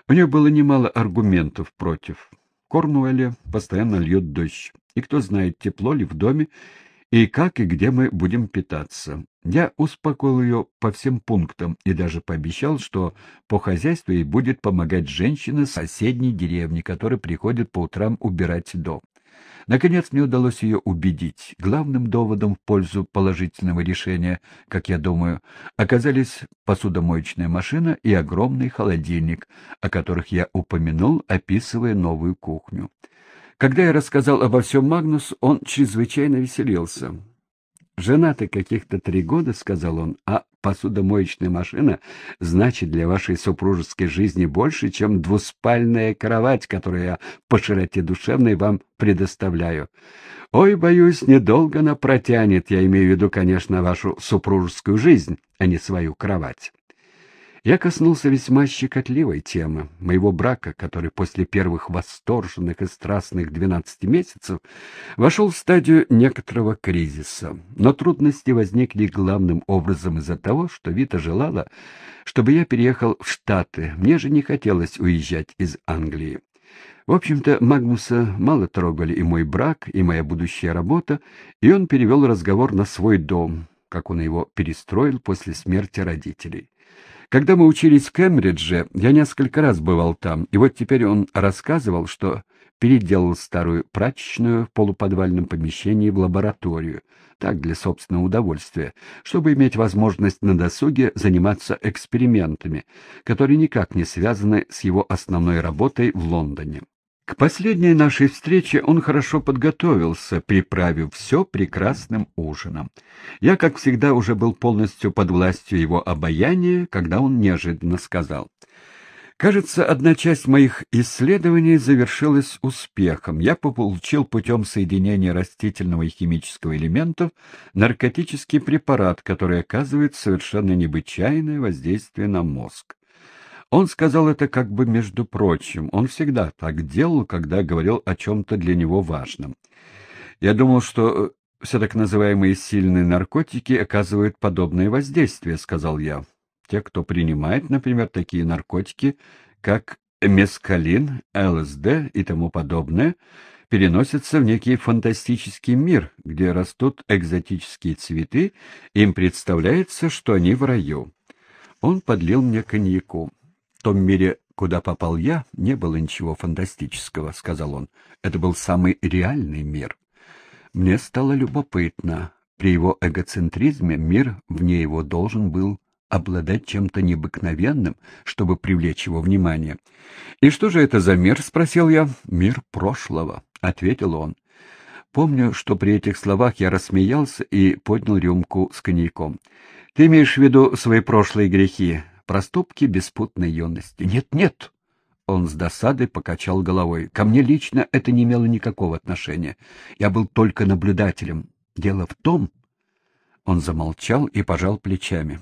У нее было немало аргументов против. В Корнуэлле постоянно льет дождь, и кто знает, тепло ли в доме, и как и где мы будем питаться. Я успокоил ее по всем пунктам и даже пообещал, что по хозяйству ей будет помогать женщина с соседней деревни, которая приходит по утрам убирать дом. Наконец мне удалось ее убедить. Главным доводом в пользу положительного решения, как я думаю, оказались посудомоечная машина и огромный холодильник, о которых я упомянул, описывая новую кухню. Когда я рассказал обо всем Магнусу, он чрезвычайно веселился. «Женаты каких-то 3 года, — сказал он, — а посудомоечная машина значит для вашей супружеской жизни больше, чем двуспальная кровать, которую я по широте душевной вам предоставляю. Ой, боюсь, недолго она протянет, я имею в виду, конечно, вашу супружескую жизнь, а не свою кровать». Я коснулся весьма щекотливой темы моего брака, который после первых восторженных и страстных 12 месяцев вошел в стадию некоторого кризиса. Но трудности возникли главным образом из-за того, что Вита желала, чтобы я переехал в Штаты. Мне же не хотелось уезжать из Англии. В общем-то, Магнуса мало трогали и мой брак, и моя будущая работа, и он перевел разговор на свой дом, как он его перестроил после смерти родителей. Когда мы учились в Кембридже, я несколько раз бывал там, и вот теперь он рассказывал, что переделал старую прачечную в полуподвальном помещении в лабораторию, так, для собственного удовольствия, чтобы иметь возможность на досуге заниматься экспериментами, которые никак не связаны с его основной работой в Лондоне. К последней нашей встрече он хорошо подготовился, приправив все прекрасным ужином. Я, как всегда, уже был полностью под властью его обаяния, когда он неожиданно сказал: «Кажется, одна часть моих исследований завершилась успехом. Я получил путем соединения растительного и химического элементов наркотический препарат, который оказывает совершенно необычайное воздействие на мозг». Он сказал это как бы между прочим. Он всегда так делал, когда говорил о чем-то для него важном. Я думал, что все так называемые сильные наркотики оказывают подобное воздействие, сказал я. Те, кто принимает, например, такие наркотики, как мескалин, ЛСД и тому подобное, переносятся в некий фантастический мир, где растут экзотические цветы, им представляется, что они в раю. Он подлил мне коньяку. В том мире, куда попал я, не было ничего фантастического, — сказал он. Это был самый реальный мир. Мне стало любопытно. При его эгоцентризме мир вне его должен был обладать чем-то необыкновенным, чтобы привлечь его внимание. «И что же это за мир?» — спросил я. «Мир прошлого», — ответил он. Помню, что при этих словах я рассмеялся и поднял рюмку с коньяком. «Ты имеешь в виду свои прошлые грехи? Проступки беспутной юности?» «Нет». Он с досадой покачал головой. «Ко мне лично это не имело никакого отношения. Я был только наблюдателем. Дело в том...» Он замолчал и пожал плечами.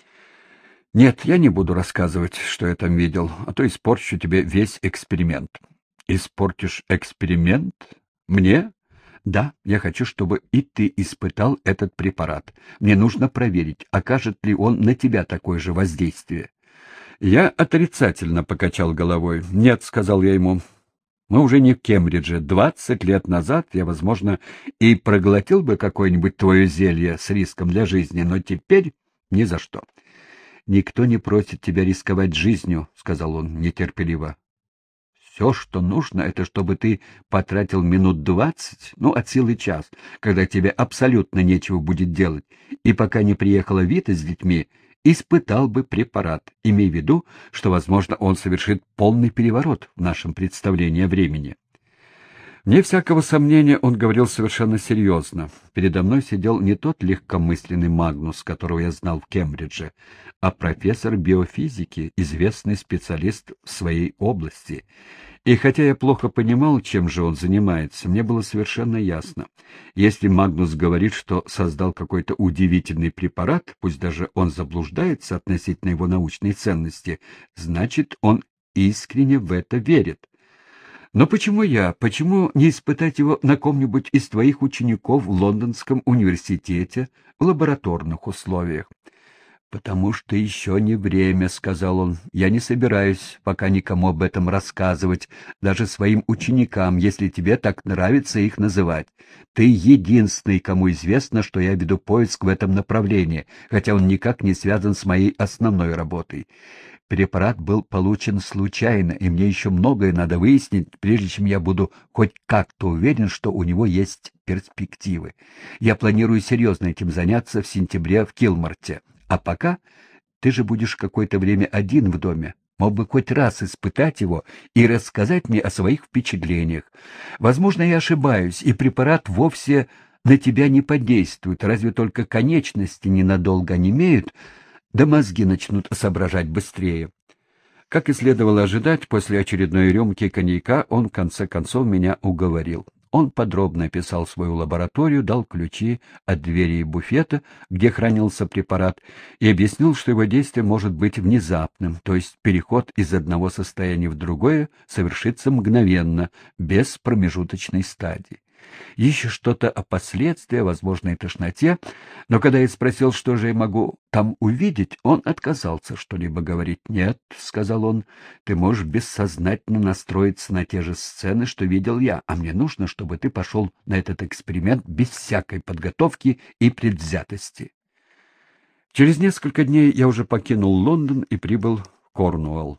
«Нет, я не буду рассказывать, что я там видел, а то испорчу тебе весь эксперимент». «Испортишь эксперимент? Мне?» «Да, я хочу, чтобы и ты испытал этот препарат. Мне нужно проверить, окажет ли он на тебя такое же воздействие». Я отрицательно покачал головой. «Нет», — сказал я ему, — «мы уже не в Кембридже. 20 лет назад я, возможно, и проглотил бы какое-нибудь твое зелье с риском для жизни, но теперь ни за что». «Никто не просит тебя рисковать жизнью», — сказал он нетерпеливо. «Все, что нужно, это чтобы ты потратил минут 20, от силы час, когда тебе абсолютно нечего будет делать, и пока не приехала Вита с детьми, испытал бы препарат, имей в виду, что, возможно, он совершит полный переворот в нашем представлении о времени». Вне всякого сомнения, он говорил совершенно серьезно. Передо мной сидел не тот легкомысленный Магнус, которого я знал в Кембридже, а профессор биофизики, известный специалист в своей области. И хотя я плохо понимал, чем же он занимается, мне было совершенно ясно. Если Магнус говорит, что создал какой-то удивительный препарат, пусть даже он заблуждается относительно его научной ценности, значит, он искренне в это верит. Но почему я? Почему не испытать его на ком-нибудь из твоих учеников в Лондонском университете в лабораторных условиях? «Потому что еще не время», — сказал он. «Я не собираюсь пока никому об этом рассказывать, даже своим ученикам, если тебе так нравится их называть. Ты единственный, кому известно, что я веду поиск в этом направлении, хотя он никак не связан с моей основной работой. Препарат был получен случайно, и мне еще многое надо выяснить, прежде чем я буду хоть как-то уверен, что у него есть перспективы. Я планирую серьезно этим заняться в сентябре в Килморте. А пока ты же будешь какое-то время один в доме. Мог бы хоть раз испытать его и рассказать мне о своих впечатлениях. Возможно, я ошибаюсь, и препарат вовсе на тебя не подействует, разве только конечности ненадолго онемеют, да мозги начнут соображать быстрее». Как и следовало ожидать, после очередной рюмки коньяка он в конце концов меня уговорил. Он подробно описал свою лабораторию, дал ключи от двери буфета, где хранился препарат, и объяснил, что его действие может быть внезапным, то есть переход из одного состояния в другое совершится мгновенно, без промежуточной стадии. Еще что-то о последствиях, возможной тошноте, но когда я спросил, что же я могу там увидеть, он отказался что-либо говорить. «Нет», — сказал он, — «ты можешь бессознательно настроиться на те же сцены, что видел я, а мне нужно, чтобы ты пошел на этот эксперимент без всякой подготовки и предвзятости». Через несколько дней я уже покинул Лондон и прибыл в Корнуолл.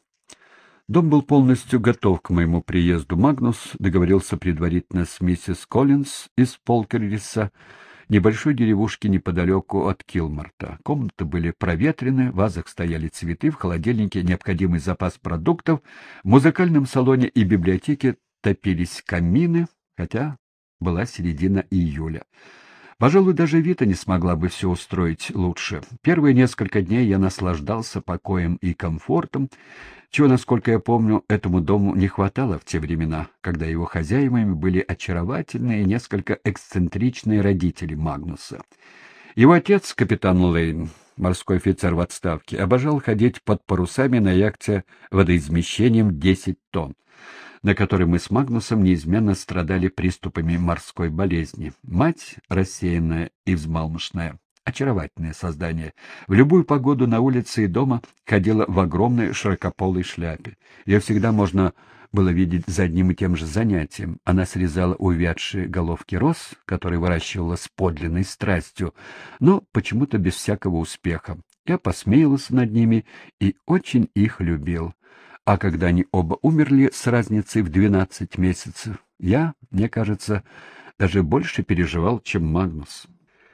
Дом был полностью готов к моему приезду. Магнус договорился предварительно с миссис Коллинз из Полкерриса, небольшой деревушки неподалеку от Килморта. Комнаты были проветрены, в вазах стояли цветы, в холодильнике необходимый запас продуктов, в музыкальном салоне и библиотеке топились камины, хотя была середина июля. Пожалуй, даже Вита не смогла бы все устроить лучше. Первые несколько дней я наслаждался покоем и комфортом, чего, насколько я помню, этому дому не хватало в те времена, когда его хозяевами были очаровательные и несколько эксцентричные родители Магнуса. Его отец, капитан Лейн, морской офицер в отставке, обожал ходить под парусами на яхте водоизмещением 10 тонн, на которой мы с Магнусом неизменно страдали приступами морской болезни. Мать, рассеянная и взмалмошная, очаровательное создание, в любую погоду на улице и дома ходила в огромной широкополой шляпе. Ее всегда можно было видеть за одним и тем же занятием. Она срезала увядшие головки роз, которые выращивала с подлинной страстью, но почему-то без всякого успеха. Я посмеялся над ними и очень их любил. А когда они оба умерли с разницей в 12 месяцев, я, мне кажется, даже больше переживал, чем Магнус.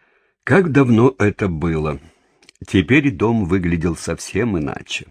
Как давно это было! Теперь дом выглядел совсем иначе.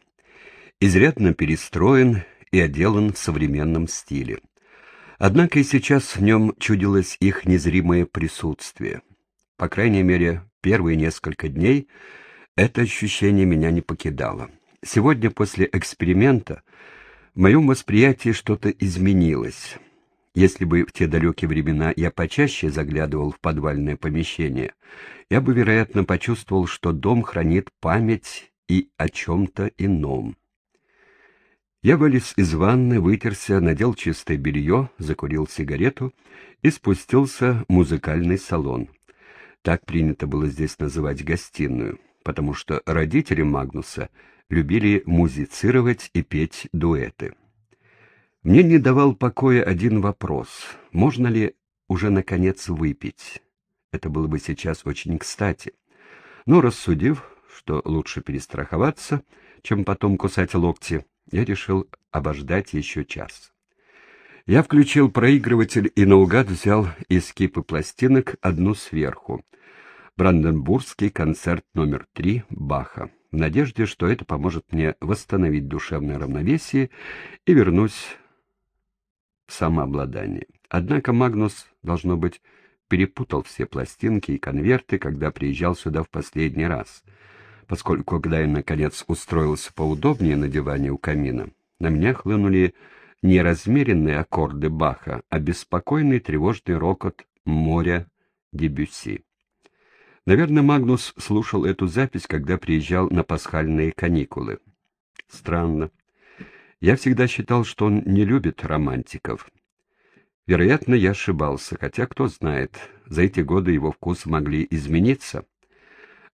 Изрядно перестроен и отделан в современном стиле. Однако и сейчас в нем чудилось их незримое присутствие. По крайней мере, первые несколько дней это ощущение меня не покидало. Сегодня, после эксперимента, в моем восприятии что-то изменилось. Если бы в те далекие времена я почаще заглядывал в подвальное помещение, я бы, вероятно, почувствовал, что дом хранит память и о чем-то ином. Я вылез из ванны, вытерся, надел чистое белье, закурил сигарету и спустился в музыкальный салон. Так принято было здесь называть гостиную, потому что родители Магнуса любили музицировать и петь дуэты. Мне не давал покоя один вопрос: можно ли уже наконец выпить? Это было бы сейчас очень кстати. Но рассудив, что лучше перестраховаться, чем потом кусать локти, я решил обождать еще час. Я включил проигрыватель и наугад взял из кипы пластинок одну сверху. Бранденбургский концерт номер 3 Баха, в надежде, что это поможет мне восстановить душевное равновесие и вернусь в самообладание. Однако Магнус, должно быть, перепутал все пластинки и конверты, когда приезжал сюда в последний раз, поскольку, когда я, наконец, устроился поудобнее на диване у камина, на меня хлынули не размеренные аккорды Баха, а беспокойный тревожный рокот моря Дебюсси. Наверное, Магнус слушал эту запись, когда приезжал на пасхальные каникулы. Странно. Я всегда считал, что он не любит романтиков. Вероятно, я ошибался, хотя, кто знает, за эти годы его вкусы могли измениться.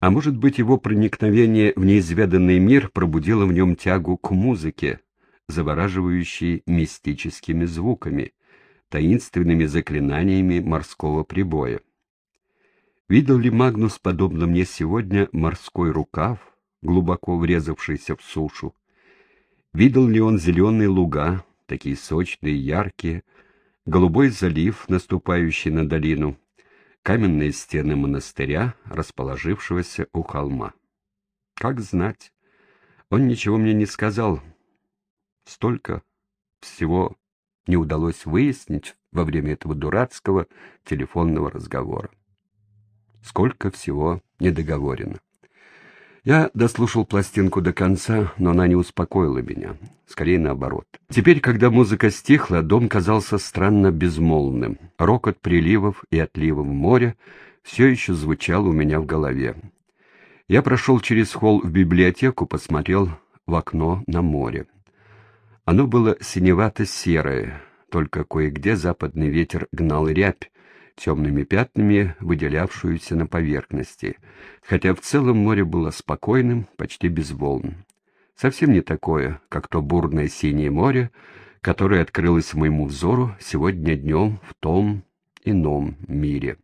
А может быть, его проникновение в неизведанный мир пробудило в нем тягу к музыке, завораживающей мистическими звуками, таинственными заклинаниями морского прибоя. Видел ли Магнус, подобно мне сегодня, морской рукав, глубоко врезавшийся в сушу? Видел ли он зеленые луга, такие сочные, яркие, голубой залив, наступающий на долину, каменные стены монастыря, расположившегося у холма? Как знать? Он ничего мне не сказал. Столько всего не удалось выяснить во время этого дурацкого телефонного разговора. Сколько всего недоговорено. Я дослушал пластинку до конца, но она не успокоила меня. Скорее наоборот. Теперь, когда музыка стихла, дом казался странно безмолвным. Рокот приливов и отливов моря все еще звучал у меня в голове. Я прошел через холл в библиотеку, посмотрел в окно на море. Оно было синевато-серое, только кое-где западный ветер гнал рябь, темными пятнами выделявшуюся на поверхности, хотя в целом море было спокойным, почти без волн. Совсем не такое, как то бурное синее море, которое открылось моему взору сегодня днем в том ином мире.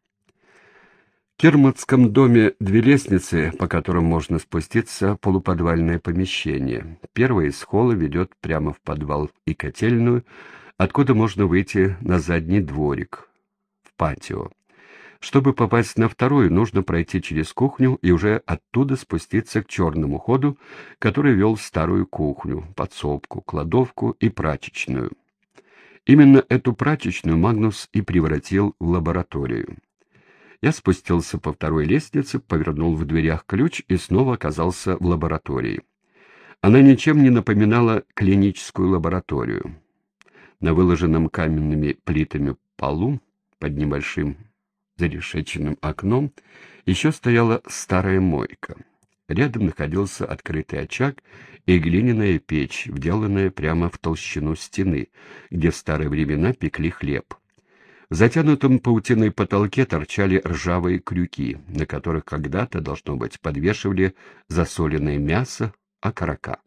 В Керматском доме 2 лестницы, по которым можно спуститься в полуподвальное помещение. Первая из холла ведет прямо в подвал и котельную, откуда можно выйти на задний дворик, патио. Чтобы попасть на вторую, нужно пройти через кухню и уже оттуда спуститься к черному ходу, который вел в старую кухню, подсобку, кладовку и прачечную. Именно эту прачечную Магнус и превратил в лабораторию. Я спустился по второй лестнице, повернул в дверях ключ и снова оказался в лаборатории. Она ничем не напоминала клиническую лабораторию. На выложенном каменными плитами полу под небольшим зарешеченным окном еще стояла старая мойка. Рядом находился открытый очаг и глиняная печь, вделанная прямо в толщину стены, где в старые времена пекли хлеб. В затянутом паутиной потолке торчали ржавые крюки, на которых когда-то, должно быть, подвешивали засоленное мясо, окорока.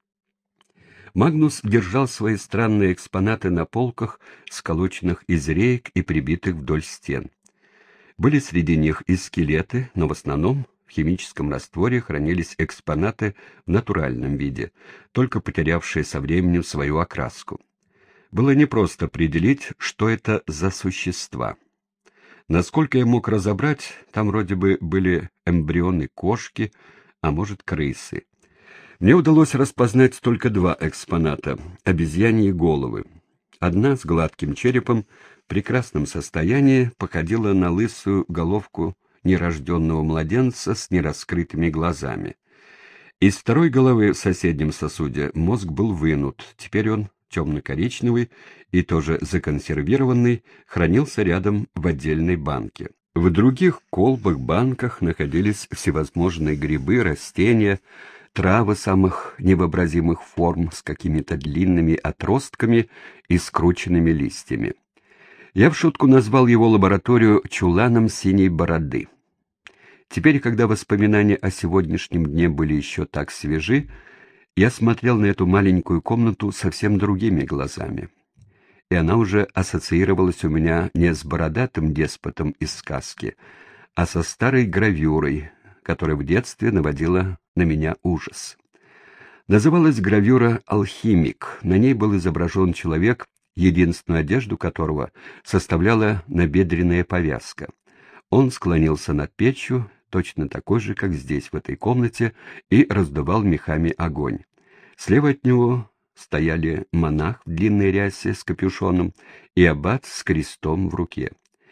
Магнус держал свои странные экспонаты на полках, сколоченных из реек и прибитых вдоль стен. Были среди них и скелеты, но в основном в химическом растворе хранились экспонаты в натуральном виде, только потерявшие со временем свою окраску. Было непросто определить, что это за существа. Насколько я мог разобрать, там вроде бы были эмбрионы кошки, а может, крысы. Мне удалось распознать только 2 экспоната — обезьяньи головы. Одна с гладким черепом, в прекрасном состоянии, походила на лысую головку нерожденного младенца с нераскрытыми глазами. Из второй головы в соседнем сосуде мозг был вынут, теперь он, темно-коричневый и тоже законсервированный, хранился рядом в отдельной банке. В других колбах-банках находились всевозможные грибы, растения, травы самых невообразимых форм с какими-то длинными отростками и скрученными листьями. Я в шутку назвал его лабораторию «чуланом синей бороды». Теперь, когда воспоминания о сегодняшнем дне были еще так свежи, я смотрел на эту маленькую комнату совсем другими глазами. И она уже ассоциировалась у меня не с бородатым деспотом из сказки, а со старой гравюрой, которая в детстве наводила на меня ужас. Называлась гравюра «Алхимик». На ней был изображен человек, единственную одежду которого составляла набедренная повязка. Он склонился над печью, точно такой же, как здесь, в этой комнате, и раздувал мехами огонь. Слева от него стояли монах в длинной рясе с капюшоном и аббат с крестом в руке.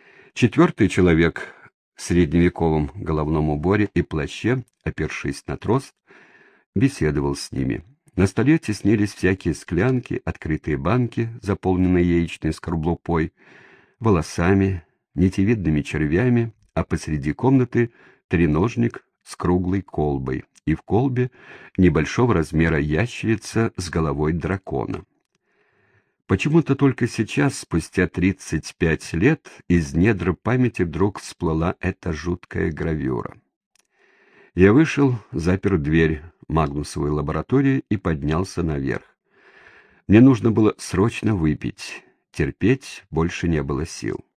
4-й человек в средневековом головном уборе и плаще, опершись на трос, беседовал с ними. На столе теснились всякие склянки, открытые банки, заполненные яичной скорлупой, волосами, нитевидными червями, а посреди комнаты треножник с круглой колбой, и в колбе небольшого размера ящерица с головой дракона. Почему-то только сейчас, спустя 35 лет, из недр памяти вдруг всплыла эта жуткая гравюра. Я вышел, запер дверь Магнусовой лаборатории и поднялся наверх. Мне нужно было срочно выпить. Терпеть больше не было сил.